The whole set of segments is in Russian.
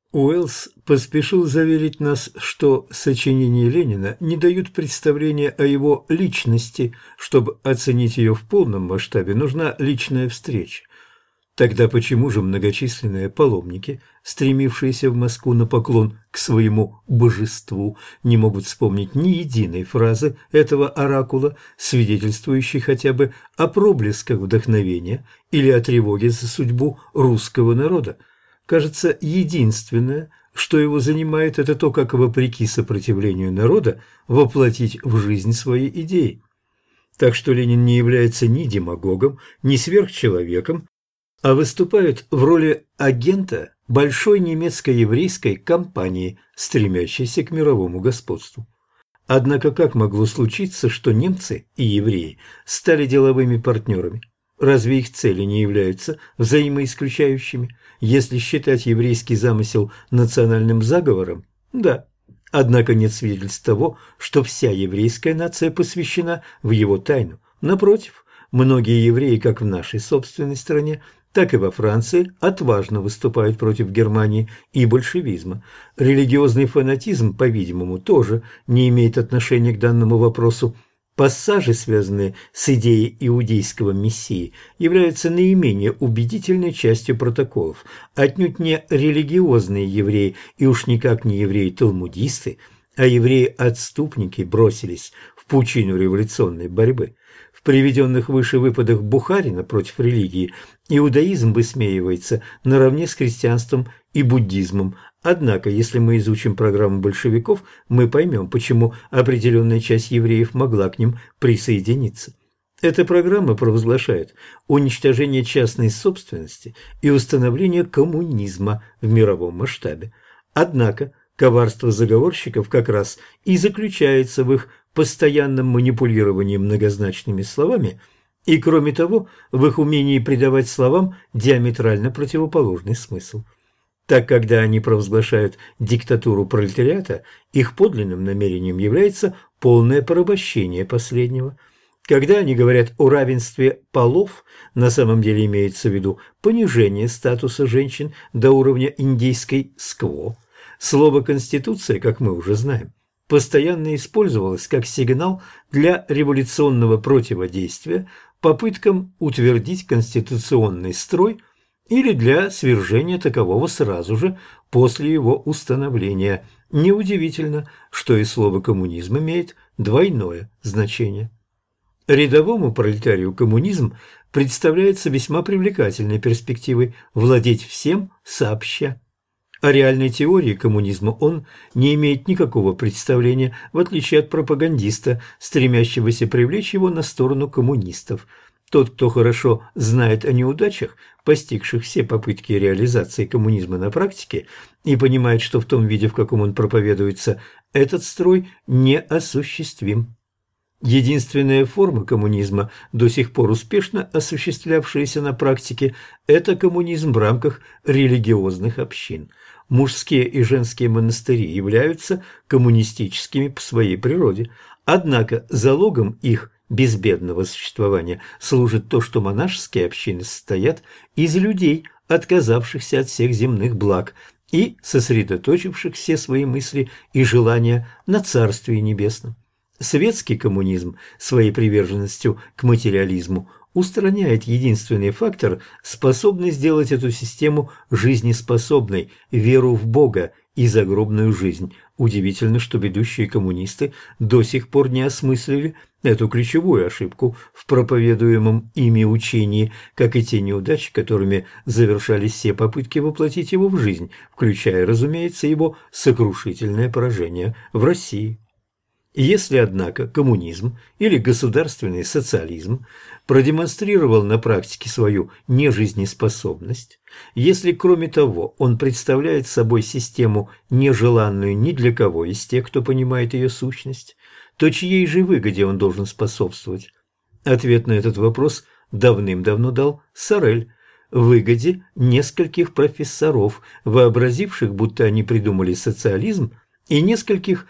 Уэллс поспешил заверить нас, что сочинения Ленина не дают представления о его личности. Чтобы оценить ее в полном масштабе, нужна личная встреча. Тогда почему же многочисленные паломники, стремившиеся в Москву на поклон к своему божеству, не могут вспомнить ни единой фразы этого оракула, свидетельствующей хотя бы о проблесках вдохновения или о тревоге за судьбу русского народа? Кажется, единственное, что его занимает, это то, как, вопреки сопротивлению народа, воплотить в жизнь свои идеи. Так что Ленин не является ни демагогом, ни сверхчеловеком, а выступает в роли агента большой немецко-еврейской кампании, стремящейся к мировому господству. Однако как могло случиться, что немцы и евреи стали деловыми партнерами? Разве их цели не являются взаимоисключающими? Если считать еврейский замысел национальным заговором, да. Однако нет свидетельств того, что вся еврейская нация посвящена в его тайну. Напротив, многие евреи, как в нашей собственной стране, так и во Франции, отважно выступают против Германии и большевизма. Религиозный фанатизм, по-видимому, тоже не имеет отношения к данному вопросу. Пассажи, связанные с идеей иудейского мессии, являются наименее убедительной частью протоколов. Отнюдь не религиозные евреи, и уж никак не евреи-талмудисты, а евреи-отступники бросились в пучину революционной борьбы. В приведенных выше выпадах Бухарина против религии иудаизм высмеивается наравне с христианством и буддизмом. Однако, если мы изучим программу большевиков, мы поймем, почему определенная часть евреев могла к ним присоединиться. Эта программа провозглашает уничтожение частной собственности и установление коммунизма в мировом масштабе. Однако, коварство заговорщиков как раз и заключается в их постоянном манипулировании многозначными словами и, кроме того, в их умении придавать словам диаметрально противоположный смысл. Так, когда они провозглашают диктатуру пролетариата, их подлинным намерением является полное порабощение последнего. Когда они говорят о равенстве полов, на самом деле имеется в виду понижение статуса женщин до уровня индейской скво. Слово «конституция», как мы уже знаем, постоянно использовалось как сигнал для революционного противодействия попыткам утвердить конституционный строй или для свержения такового сразу же после его установления. Неудивительно, что и слово «коммунизм» имеет двойное значение. Рядовому пролетарию коммунизм представляется весьма привлекательной перспективой владеть всем сообща. О реальной теории коммунизма он не имеет никакого представления, в отличие от пропагандиста, стремящегося привлечь его на сторону коммунистов. Тот, кто хорошо знает о неудачах, постигших все попытки реализации коммунизма на практике, и понимает, что в том виде, в каком он проповедуется, этот строй неосуществим. Единственная форма коммунизма, до сих пор успешно осуществлявшаяся на практике, это коммунизм в рамках религиозных общин. Мужские и женские монастыри являются коммунистическими по своей природе, однако залогом их безбедного существования служит то, что монашеские общины состоят из людей, отказавшихся от всех земных благ и сосредоточивших все свои мысли и желания на Царствии Небесном. Светский коммунизм своей приверженностью к материализму устраняет единственный фактор, способный сделать эту систему жизнеспособной – веру в Бога и загробную жизнь. Удивительно, что ведущие коммунисты до сих пор не осмыслили эту ключевую ошибку в проповедуемом ими учении, как и те неудачи, которыми завершались все попытки воплотить его в жизнь, включая, разумеется, его сокрушительное поражение в России. Если, однако, коммунизм или государственный социализм продемонстрировал на практике свою нежизнеспособность, если, кроме того, он представляет собой систему, нежеланную ни для кого из тех, кто понимает ее сущность, то чьей же выгоде он должен способствовать? Ответ на этот вопрос давным-давно дал Сорель. Выгоде нескольких профессоров, вообразивших, будто они придумали социализм, и нескольких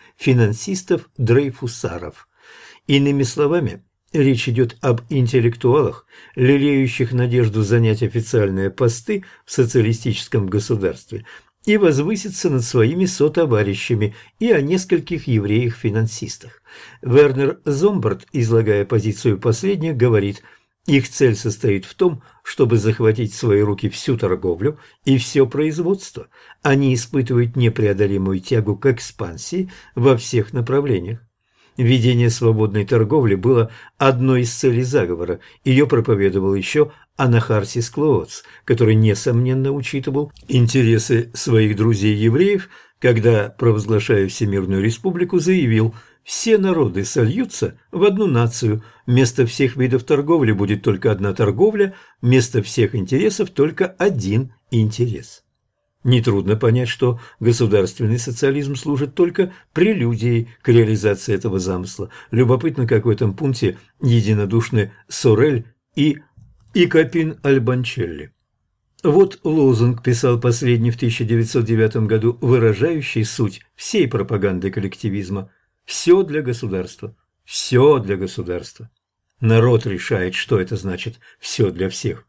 финансистов-дрейфусаров. Иными словами, речь идет об интеллектуалах, лелеющих надежду занять официальные посты в социалистическом государстве и возвыситься над своими сотоварищами и о нескольких евреях-финансистах. Вернер Зомбарт, излагая позицию последних, говорит: их цель состоит в том, чтобы захватить в свои руки всю торговлю и все производство. Они испытывают непреодолимую тягу к экспансии во всех направлениях. Введение свободной торговли было одной из целей заговора. Ее проповедовал еще Анахарсис Клоотс, который, несомненно, учитывал интересы своих друзей-евреев, когда, провозглашая Всемирную Республику, заявил: «Все народы сольются в одну нацию, вместо всех видов торговли будет только одна торговля, вместо всех интересов только один интерес». Нетрудно понять, что государственный социализм служит только прелюдией к реализации этого замысла. Любопытно, как в этом пункте единодушны Сорель и Капин Альбанчелли. Вот лозунг, писал последний в 1909 году, выражающий суть всей пропаганды коллективизма: «Все для государства, все для государства». Народ решает, что это значит «все для всех».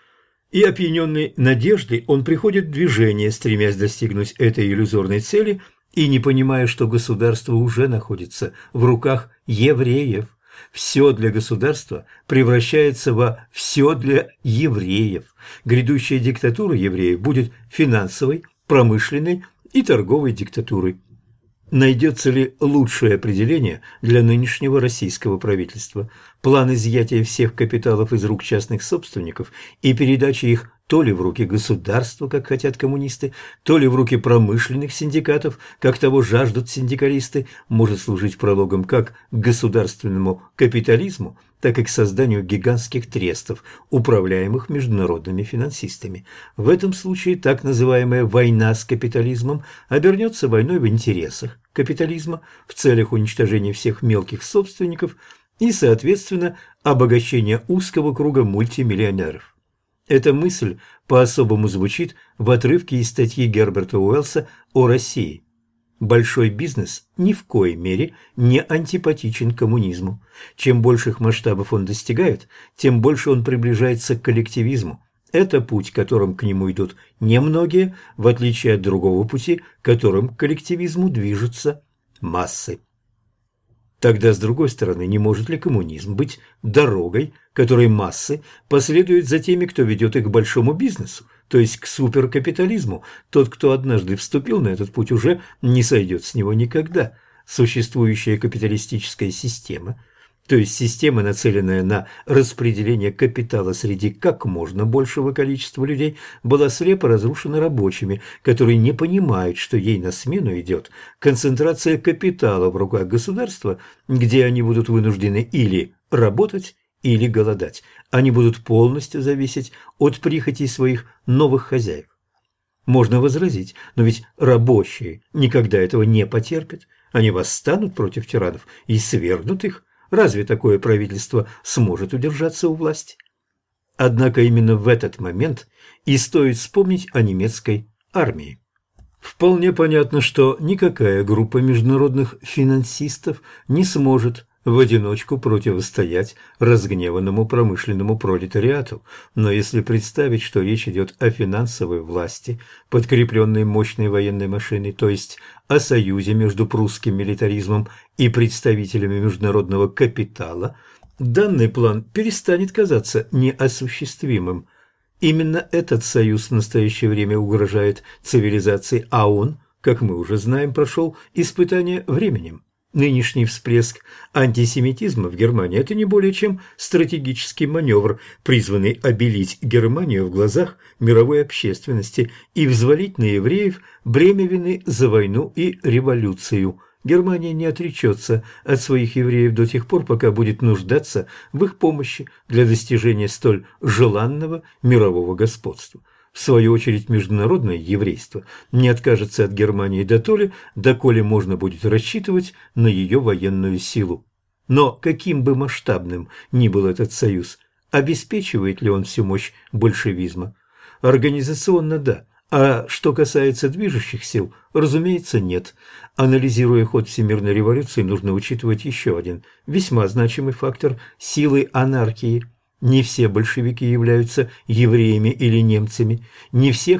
И, опьяненный надеждой, он приходит в движение, стремясь достигнуть этой иллюзорной цели и не понимая, что государство уже находится в руках евреев. Все для государства превращается во все для евреев. Грядущая диктатура евреев будет финансовой, промышленной и торговой диктатурой. Найдется ли лучшее определение для нынешнего российского правительства? План изъятия всех капиталов из рук частных собственников и передачи их то ли в руки государства, как хотят коммунисты, то ли в руки промышленных синдикатов, как того жаждут синдикалисты, может служить прологом как к государственному капитализму, так и к созданию гигантских трестов, управляемых международными финансистами. В этом случае так называемая «война с капитализмом» обернется войной в интересах капитализма в целях уничтожения всех мелких собственников и, соответственно, обогащения узкого круга мультимиллионеров. Эта мысль по-особому звучит в отрывке из статьи Герберта Уэллса о России. Большой бизнес ни в коей мере не антипатичен коммунизму. Чем больших масштабов он достигает, тем больше он приближается к коллективизму. Это путь, которым к нему идут немногие, в отличие от другого пути, которым к коллективизму движутся массы. Тогда, с другой стороны, не может ли коммунизм быть дорогой, которой массы последуют за теми, кто ведет их к большому бизнесу, то есть к суперкапитализму? Тот, кто однажды вступил на этот путь, уже не сойдет с него никогда. Существующая капиталистическая система, то есть система, нацеленная на распределение капитала среди как можно большего количества людей, была слепо разрушена рабочими, которые не понимают, что ей на смену идет концентрация капитала в руках государства, где они будут вынуждены или работать, или голодать. Они будут полностью зависеть от прихотей своих новых хозяев. Можно возразить, но ведь рабочие никогда этого не потерпят. Они восстанут против тиранов и свергнут их. Разве такое правительство сможет удержаться у власти? Однако именно в этот момент и стоит вспомнить о немецкой армии. Вполне понятно, что никакая группа международных финансистов не сможет в одиночку противостоять разгневанному промышленному пролетариату, но если представить, что речь идет о финансовой власти, подкрепленной мощной военной машиной, то есть о союзе между прусским милитаризмом и представителями международного капитала, данный план перестанет казаться неосуществимым. Именно этот союз в настоящее время угрожает цивилизации, а он, как мы уже знаем, прошел испытание временем. Нынешний всплеск антисемитизма в Германии – это не более чем стратегический маневр, призванный обелить Германию в глазах мировой общественности и взвалить на евреев бремя вины за войну и революцию. Германия не отречется от своих евреев до тех пор, пока будет нуждаться в их помощи для достижения столь желанного мирового господства. В свою очередь, международное еврейство не откажется от Германии доколе можно будет рассчитывать на ее военную силу. Но каким бы масштабным ни был этот союз, обеспечивает ли он всю мощь большевизма? Организационно – да, а что касается движущих сил, разумеется, нет. Анализируя ход всемирной революции, нужно учитывать еще один весьма значимый фактор – силы анархии. Не все большевики являются евреями или немцами, не всех их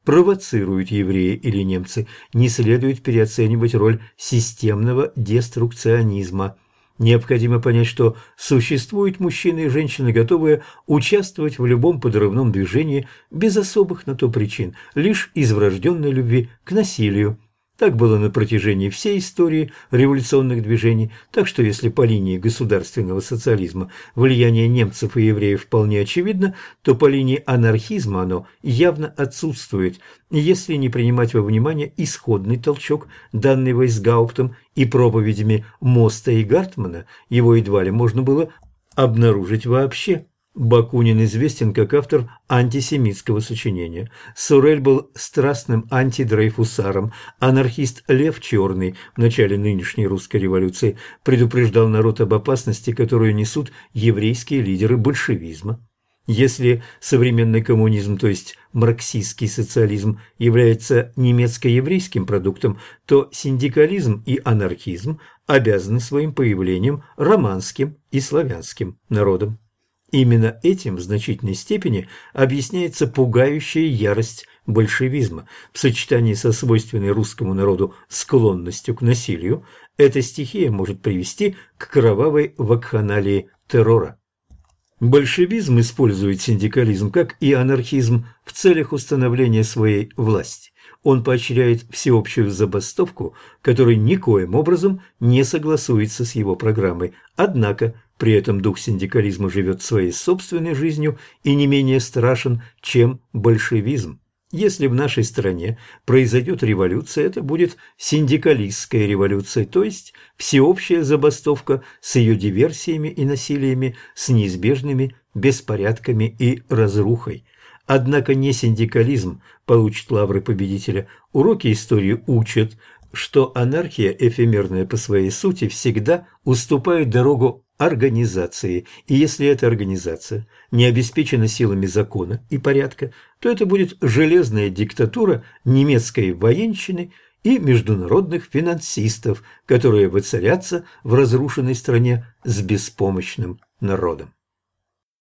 провоцируют евреи или немцы, не следует переоценивать роль системного деструкционизма. Необходимо понять, что существуют мужчины и женщины, готовые участвовать в любом подрывном движении без особых на то причин, лишь из врожденной любви к насилию. Так было на протяжении всей истории революционных движений, так что если по линии государственного социализма влияние немцев и евреев вполне очевидно, то по линии анархизма оно явно отсутствует, если не принимать во внимание исходный толчок, данный Вейсгауптом и проповедями Моста и Гартмана, его едва ли можно было обнаружить вообще. Бакунин известен как автор антисемитского сочинения. Сорель был страстным антидрейфусаром. Анархист Лев Черный в начале нынешней русской революции предупреждал народ об опасности, которую несут еврейские лидеры большевизма. Если современный коммунизм, то есть марксистский социализм, является немецко-еврейским продуктом, то синдикализм и анархизм обязаны своим появлением романским и славянским народам. Именно этим в значительной степени объясняется пугающая ярость большевизма. В сочетании со свойственной русскому народу склонностью к насилию, эта стихия может привести к кровавой вакханалии террора. Большевизм использует синдикализм, как и анархизм, в целях установления своей власти. Он поощряет всеобщую забастовку, которая никоим образом не согласуется с его программой. Однако при этом дух синдикализма живет своей собственной жизнью и не менее страшен, чем большевизм. Если в нашей стране произойдет революция, это будет синдикалистская революция, то есть всеобщая забастовка с ее диверсиями и насилиями, с неизбежными беспорядками и разрухой. Однако не синдикализм получит лавры победителя. Уроки истории учат, что анархия, эфемерная по своей сути, всегда уступает дорогу организации, и если эта организация не обеспечена силами закона и порядка, то это будет железная диктатура немецкой военщины и международных финансистов, которые воцарятся в разрушенной стране с беспомощным народом.